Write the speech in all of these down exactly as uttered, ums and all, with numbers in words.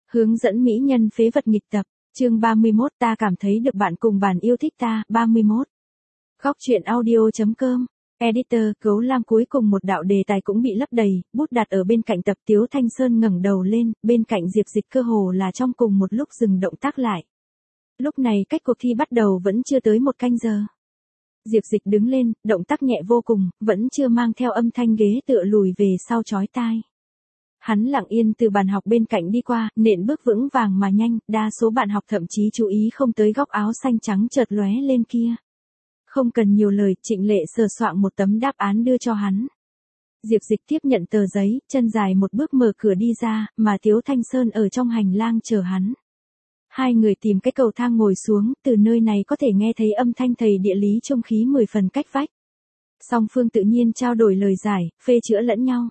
Hướng dẫn mỹ nhân phế vật nghịch tập, chương ba mươi mốt ta cảm thấy được bạn cùng bàn yêu thích ta, ba mươi mốt. Góc truyện audio.com, editor, Gấu Lam cuối cùng một đạo đề tài cũng bị lấp đầy, bút đặt ở bên cạnh tập Tiếu Thanh Sơn ngẩng đầu lên, bên cạnh Diệp Dịch cơ hồ là trong cùng một lúc dừng động tác lại. Lúc này cách cuộc thi bắt đầu vẫn chưa tới một canh giờ. Diệp Dịch đứng lên, động tác nhẹ vô cùng, vẫn chưa mang theo âm thanh ghế tựa lùi về sau chói tai. Hắn lặng yên từ bàn học bên cạnh đi qua, nện bước vững vàng mà nhanh, đa số bạn học thậm chí chú ý không tới góc áo xanh trắng chợt lóe lên kia. Không cần nhiều lời, Trịnh Lệ sờ soạng một tấm đáp án đưa cho hắn. Diệp Dịch tiếp nhận tờ giấy, chân dài một bước mở cửa đi ra, mà Tiếu Thanh Sơn ở trong hành lang chờ hắn. Hai người tìm cái cầu thang ngồi xuống, từ nơi này có thể nghe thấy âm thanh thầy địa lý trông khí mười phần cách vách. Song phương tự nhiên trao đổi lời giải, phê chữa lẫn nhau.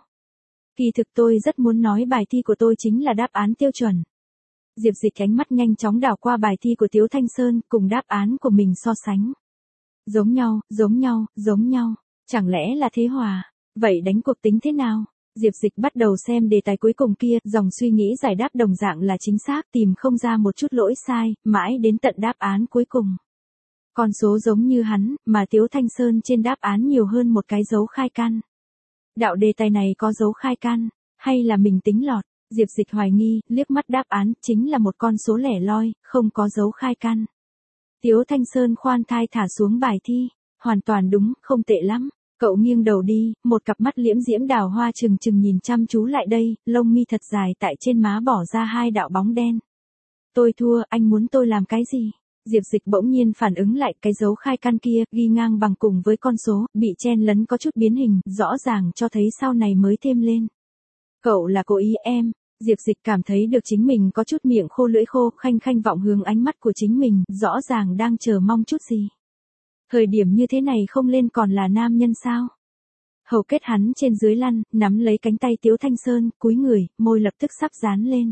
Kỳ thực tôi rất muốn nói bài thi của tôi chính là đáp án tiêu chuẩn. Diệp Dịch ánh mắt nhanh chóng đảo qua bài thi của Tiếu Thanh Sơn cùng đáp án của mình so sánh. Giống nhau, giống nhau, giống nhau. Chẳng lẽ là thế hòa? Vậy đánh cuộc tính thế nào? Diệp Dịch bắt đầu xem đề tài cuối cùng kia, dòng suy nghĩ giải đáp đồng dạng là chính xác, tìm không ra một chút lỗi sai, mãi đến tận đáp án cuối cùng. Con số giống như hắn, mà Tiếu Thanh Sơn trên đáp án nhiều hơn một cái dấu khai căn. Đạo đề tài này có dấu khai căn, hay là mình tính lọt? Diệp Dịch hoài nghi, liếc mắt đáp án, chính là một con số lẻ loi, không có dấu khai căn. Tiếu Thanh Sơn khoan thai thả xuống bài thi, hoàn toàn đúng, không tệ lắm. Cậu nghiêng đầu đi, một cặp mắt liễm diễm đào hoa trừng trừng nhìn chăm chú lại đây, lông mi thật dài tại trên má bỏ ra hai đạo bóng đen. Tôi thua, anh muốn tôi làm cái gì? Diệp Dịch bỗng nhiên phản ứng lại, cái dấu khai căn kia, ghi ngang bằng cùng với con số, bị chen lấn có chút biến hình, rõ ràng cho thấy sau này mới thêm lên. Cậu là cố ý em. Diệp Dịch cảm thấy được chính mình có chút miệng khô lưỡi khô, khanh khanh vọng hướng ánh mắt của chính mình, rõ ràng đang chờ mong chút gì. Thời điểm như thế này không lên còn là nam nhân sao? Hầu kết hắn trên dưới lăn, nắm lấy cánh tay Tiếu Thanh Sơn, cúi người, môi lập tức sắp dán lên.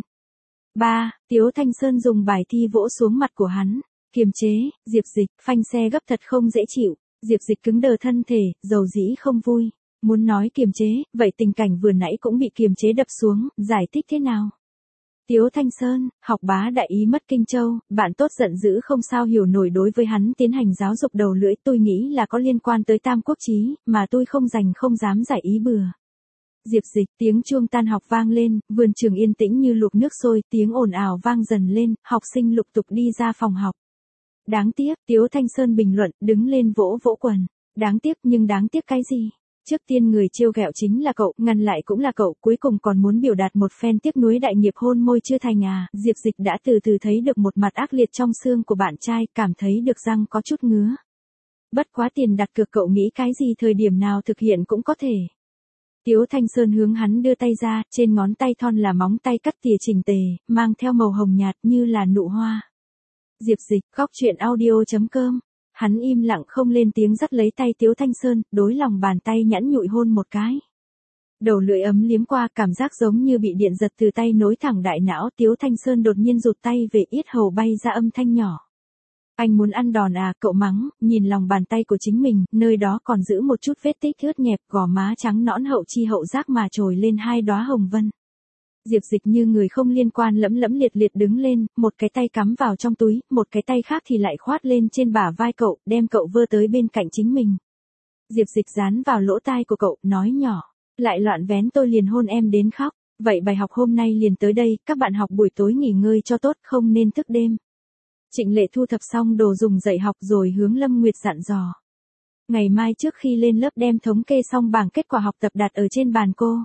Ba, Tiếu Thanh Sơn dùng bài thi vỗ xuống mặt của hắn. Kiềm chế, Diệp Dịch, phanh xe gấp thật không dễ chịu. Diệp Dịch cứng đờ thân thể, dầu dĩ không vui. Muốn nói kiềm chế, vậy tình cảnh vừa nãy cũng bị kiềm chế đập xuống, giải thích thế nào? Tiếu Thanh Sơn, học bá đại ý mất Kinh Châu, bạn tốt giận dữ không sao hiểu nổi đối với hắn tiến hành giáo dục đầu lưỡi, tôi nghĩ là có liên quan tới Tam Quốc Chí, mà tôi không dành không dám giải ý bừa. Diệp Dịch, tiếng chuông tan học vang lên, vườn trường yên tĩnh như luộc nước sôi, tiếng ồn ào vang dần lên, học sinh lục tục đi ra phòng học. Đáng tiếc, Tiếu Thanh Sơn bình luận, đứng lên vỗ vỗ quần. Đáng tiếc, nhưng đáng tiếc cái gì? Trước tiên người trêu ghẹo chính là cậu, ngăn lại cũng là cậu, cuối cùng còn muốn biểu đạt một phen tiếc nuối đại nghiệp hôn môi chưa thành à. Diệp Dịch đã từ từ thấy được một mặt ác liệt trong xương của bạn trai, cảm thấy được răng có chút ngứa. Bất quá tiền đặt cược cậu nghĩ cái gì thời điểm nào thực hiện cũng có thể. Tiếu Thanh Sơn hướng hắn đưa tay ra, trên ngón tay thon là móng tay cắt tỉa chỉnh tề, mang theo màu hồng nhạt như là nụ hoa. Diệp Dịch, góc truyện audio.com. Hắn im lặng không lên tiếng dắt lấy tay Tiếu Thanh Sơn, đối lòng bàn tay nhẵn nhụi hôn một cái. Đầu lưỡi ấm liếm qua, cảm giác giống như bị điện giật từ tay nối thẳng đại não. Tiếu Thanh Sơn đột nhiên rụt tay về, yết hầu bay ra âm thanh nhỏ. Anh muốn ăn đòn à? Cậu mắng, nhìn lòng bàn tay của chính mình, nơi đó còn giữ một chút vết tích ướt nhẹp, gò má trắng nõn hậu chi hậu giác mà trồi lên hai đóa hồng vân. Diệp Dịch như người không liên quan lẫm lẫm liệt liệt đứng lên, một cái tay cắm vào trong túi, một cái tay khác thì lại khoát lên trên bả vai cậu, đem cậu vơ tới bên cạnh chính mình. Diệp Dịch dán vào lỗ tai của cậu, nói nhỏ, lại loạn vén tôi liền hôn em đến khóc, vậy bài học hôm nay liền tới đây, các bạn học buổi tối nghỉ ngơi cho tốt, không nên thức đêm. Trịnh Lệ thu thập xong đồ dùng dạy học rồi hướng Lâm Nguyệt dặn dò. Ngày mai trước khi lên lớp đem thống kê xong bảng kết quả học tập đặt ở trên bàn cô.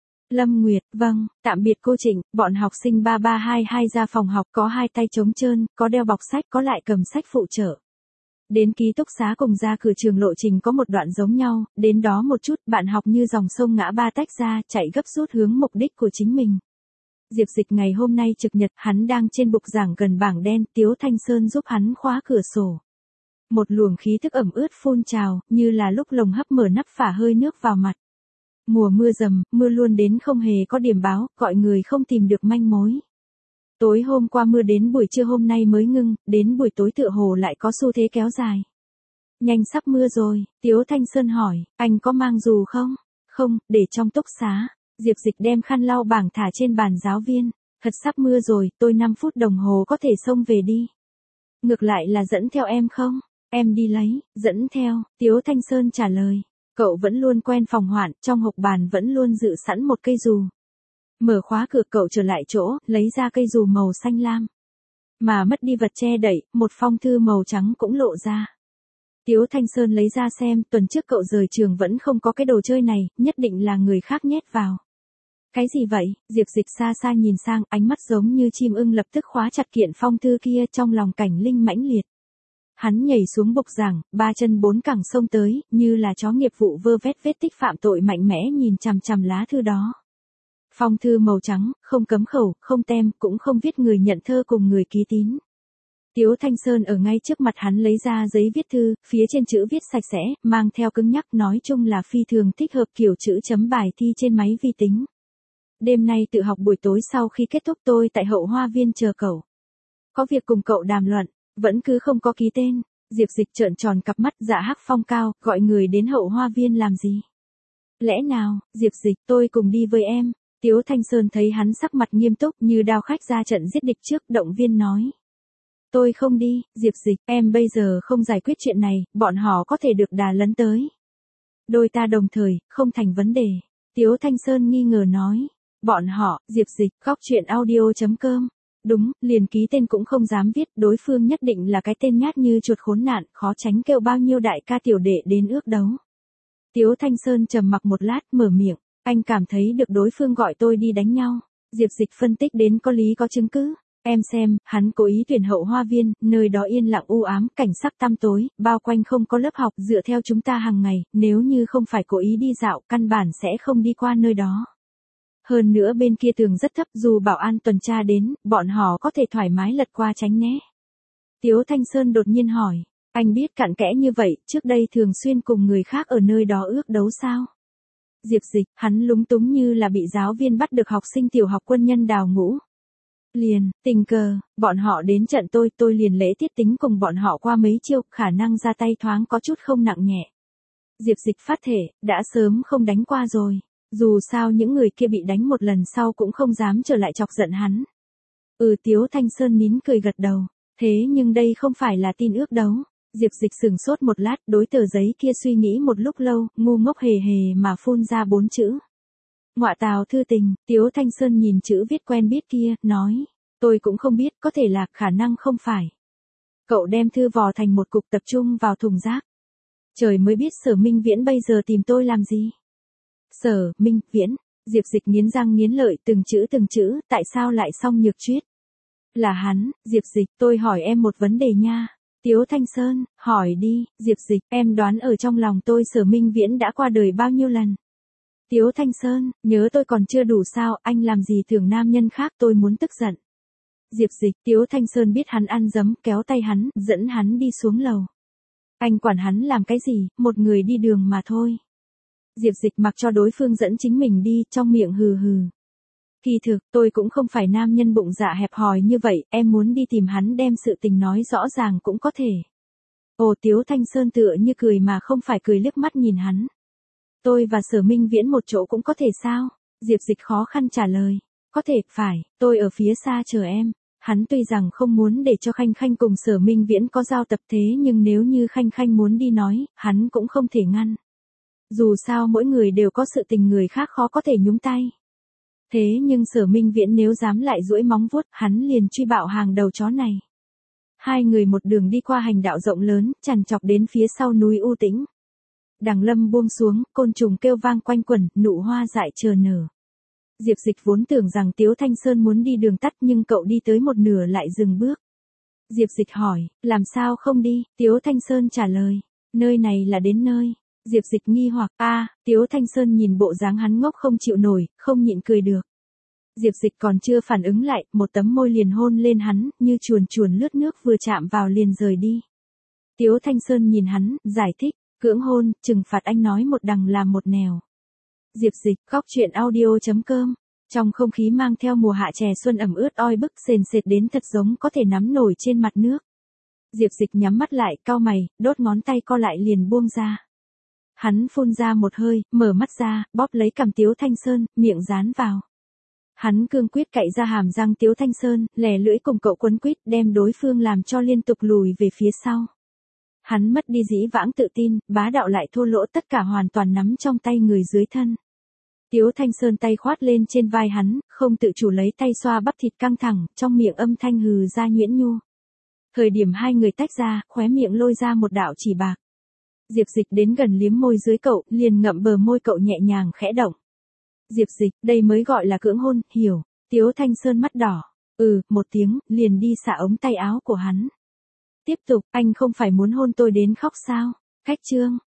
Lâm Nguyệt, vâng, tạm biệt cô Trịnh, bọn học sinh ba ba hai hai ra phòng học, có hai tay trống trơn, có đeo bọc sách, có lại cầm sách phụ trợ. Đến ký túc xá cùng ra cửa trường lộ trình có một đoạn giống nhau, đến đó một chút, bạn học như dòng sông ngã ba tách ra, chạy gấp rút hướng mục đích của chính mình. Diệp Dịch ngày hôm nay trực nhật, hắn đang trên bục giảng gần bảng đen, Tiếu Thanh Sơn giúp hắn khóa cửa sổ. Một luồng khí thức ẩm ướt phun trào, như là lúc lồng hấp mở nắp phả hơi nước vào mặt. Mùa mưa dầm, mưa luôn đến không hề có điểm báo, gọi người không tìm được manh mối. Tối hôm qua mưa đến buổi trưa hôm nay mới ngưng, đến buổi tối tựa hồ lại có xu thế kéo dài. Nhanh sắp mưa rồi, Tiếu Thanh Sơn hỏi, anh có mang dù không? Không, để trong túc xá. Diệp Dịch đem khăn lau bảng thả trên bàn giáo viên. Thật sắp mưa rồi, tôi năm phút đồng hồ có thể xông về đi. Ngược lại là dẫn theo em không? Em đi lấy, dẫn theo, Tiếu Thanh Sơn trả lời. Cậu vẫn luôn quen phòng hoạn, trong hộc bàn vẫn luôn dự sẵn một cây dù. Mở khóa cửa cậu trở lại chỗ, lấy ra cây dù màu xanh lam. Mà mất đi vật che đậy, một phong thư màu trắng cũng lộ ra. Tiếu Thanh Sơn lấy ra xem, tuần trước cậu rời trường vẫn không có cái đồ chơi này, nhất định là người khác nhét vào. Cái gì vậy? Diệp Dịch xa xa nhìn sang, ánh mắt giống như chim ưng lập tức khóa chặt kiện phong thư kia, trong lòng cảnh linh mãnh liệt. Hắn nhảy xuống bục giảng, ba chân bốn cẳng xông tới, như là chó nghiệp vụ vơ vét vết tích phạm tội mạnh mẽ nhìn chằm chằm lá thư đó. Phong thư màu trắng, không cấm khẩu, không tem, cũng không viết người nhận thơ cùng người ký tín. Tiếu Thanh Sơn ở ngay trước mặt hắn lấy ra giấy viết thư, phía trên chữ viết sạch sẽ, mang theo cứng nhắc, nói chung là phi thường thích hợp kiểu chữ chấm bài thi trên máy vi tính. Đêm nay tự học buổi tối sau khi kết thúc tôi tại hậu hoa viên chờ cậu. Có việc cùng cậu đàm luận, vẫn cứ không có ký tên. Diệp Dịch trợn tròn cặp mắt, dạ hắc phong cao, gọi người đến hậu hoa viên làm gì? Lẽ nào, Diệp Dịch, tôi cùng đi với em. Tiếu Thanh Sơn thấy hắn sắc mặt nghiêm túc như đao khách ra trận giết địch trước, động viên nói. Tôi không đi, Diệp Dịch, em bây giờ không giải quyết chuyện này, bọn họ có thể được đà lấn tới. Đôi ta đồng thời, không thành vấn đề. Tiếu Thanh Sơn nghi ngờ nói. Bọn họ, Diệp Dịch, góc chuyện audio chấm com. Đúng, liền ký tên cũng không dám viết, đối phương nhất định là cái tên nhát như chuột khốn nạn, khó tránh kêu bao nhiêu đại ca tiểu đệ đến ước đấu. Tiếu Thanh Sơn trầm mặc một lát, mở miệng, anh cảm thấy được đối phương gọi tôi đi đánh nhau. Diệp Dịch phân tích đến có lý có chứng cứ. Em xem, hắn cố ý tuyển hậu hoa viên, nơi đó yên lặng u ám, cảnh sắc tăm tối, bao quanh không có lớp học, dựa theo chúng ta hàng ngày, nếu như không phải cố ý đi dạo, căn bản sẽ không đi qua nơi đó. Hơn nữa bên kia tường rất thấp, dù bảo an tuần tra đến, bọn họ có thể thoải mái lật qua tránh né. Tiếu Thanh Sơn đột nhiên hỏi, anh biết cặn kẽ như vậy, trước đây thường xuyên cùng người khác ở nơi đó ước đấu sao? Diệp Dịch, hắn lúng túng như là bị giáo viên bắt được học sinh tiểu học quân nhân đào ngũ. Liền, tình cờ, bọn họ đến trận tôi, tôi liền lễ tiết tính cùng bọn họ qua mấy chiêu, khả năng ra tay thoáng có chút không nặng nhẹ. Diệp Dịch phát thể, đã sớm không đánh qua rồi. Dù sao những người kia bị đánh một lần sau cũng không dám trở lại chọc giận hắn. Ừ, Tiếu Thanh Sơn nín cười gật đầu. Thế nhưng đây không phải là tin ước đấu. Diệp Dịch sừng sốt một lát, đối tờ giấy kia suy nghĩ một lúc lâu, ngu ngốc hề hề mà phun ra bốn chữ. Ngọa tào thư tình. Tiếu Thanh Sơn nhìn chữ viết quen biết kia, nói. Tôi cũng không biết, có thể là, khả năng không phải. Cậu đem thư vò thành một cục tập trung vào thùng rác. Trời mới biết Sở Minh Viễn bây giờ tìm tôi làm gì. Sở, Minh, Viễn, Diệp Dịch nghiến răng nghiến lợi từng chữ từng chữ, tại sao lại xong nhược chuyết? Là hắn, Diệp Dịch, tôi hỏi em một vấn đề nha. Tiếu Thanh Sơn, hỏi đi, Diệp Dịch, em đoán ở trong lòng tôi Sở Minh Viễn đã qua đời bao nhiêu lần? Tiếu Thanh Sơn, nhớ tôi còn chưa đủ sao, anh làm gì thường nam nhân khác tôi muốn tức giận. Diệp Dịch, Tiếu Thanh Sơn biết hắn ăn dấm, kéo tay hắn, dẫn hắn đi xuống lầu. Anh quản hắn làm cái gì, một người đi đường mà thôi. Diệp Dịch mặc cho đối phương dẫn chính mình đi, trong miệng hừ hừ. Kỳ thực, tôi cũng không phải nam nhân bụng dạ hẹp hòi như vậy, em muốn đi tìm hắn đem sự tình nói rõ ràng cũng có thể. Ồ, Tiếu Thanh Sơn tựa như cười mà không phải cười, liếc mắt nhìn hắn. Tôi và Sở Minh Viễn một chỗ cũng có thể sao? Diệp Dịch khó khăn trả lời. Có thể, phải, tôi ở phía xa chờ em. Hắn tuy rằng không muốn để cho Khanh Khanh cùng Sở Minh Viễn có giao tập, thế nhưng nếu như Khanh Khanh muốn đi nói, hắn cũng không thể ngăn. Dù sao mỗi người đều có sự tình người khác khó có thể nhúng tay. Thế nhưng Sở Minh Viễn nếu dám lại duỗi móng vuốt, hắn liền truy bạo hàng đầu chó này. Hai người một đường đi qua hành đạo rộng lớn, trằn trọc đến phía sau núi u tĩnh. Đằng lâm buông xuống, côn trùng kêu vang quanh quẩn, nụ hoa dại chờ nở. Diệp Dịch vốn tưởng rằng Tiếu Thanh Sơn muốn đi đường tắt nhưng cậu đi tới một nửa lại dừng bước. Diệp Dịch hỏi, làm sao không đi? Tiếu Thanh Sơn trả lời, nơi này là đến nơi. Diệp Dịch nghi hoặc, a, Tiếu Thanh Sơn nhìn bộ dáng hắn ngốc không chịu nổi, không nhịn cười được. Diệp Dịch còn chưa phản ứng lại, một tấm môi liền hôn lên hắn, như chuồn chuồn lướt nước vừa chạm vào liền rời đi. Tiếu Thanh Sơn nhìn hắn, giải thích, cưỡng hôn, trừng phạt anh nói một đằng làm một nẻo. Diệp Dịch, góc chuyện audio chấm com. Trong không khí mang theo mùa hạ trẻ xuân ẩm ướt oi bức sền sệt đến thật giống có thể nắm nổi trên mặt nước. Diệp Dịch nhắm mắt lại, cau mày, đốt ngón tay co lại liền buông ra. Hắn phun ra một hơi, mở mắt ra, bóp lấy cằm Tiếu Thanh Sơn, miệng dán vào. Hắn cương quyết cậy ra hàm răng Tiếu Thanh Sơn, lè lưỡi cùng cậu quấn quýt đem đối phương làm cho liên tục lùi về phía sau. Hắn mất đi dĩ vãng tự tin, bá đạo lại thô lỗ tất cả hoàn toàn nắm trong tay người dưới thân. Tiếu Thanh Sơn tay khoát lên trên vai hắn, không tự chủ lấy tay xoa bắp thịt căng thẳng, trong miệng âm thanh hừ ra nhuyễn nhu. Thời điểm hai người tách ra, khóe miệng lôi ra một đạo chỉ bạc. Diệp Dịch đến gần liếm môi dưới cậu, liền ngậm bờ môi cậu nhẹ nhàng khẽ động. Diệp Dịch, đây mới gọi là cưỡng hôn, hiểu. Tiếu Thanh Sơn mắt đỏ. Ừ, một tiếng, liền đi xả ống tay áo của hắn. Tiếp tục, anh không phải muốn hôn tôi đến khóc sao? Khách trương.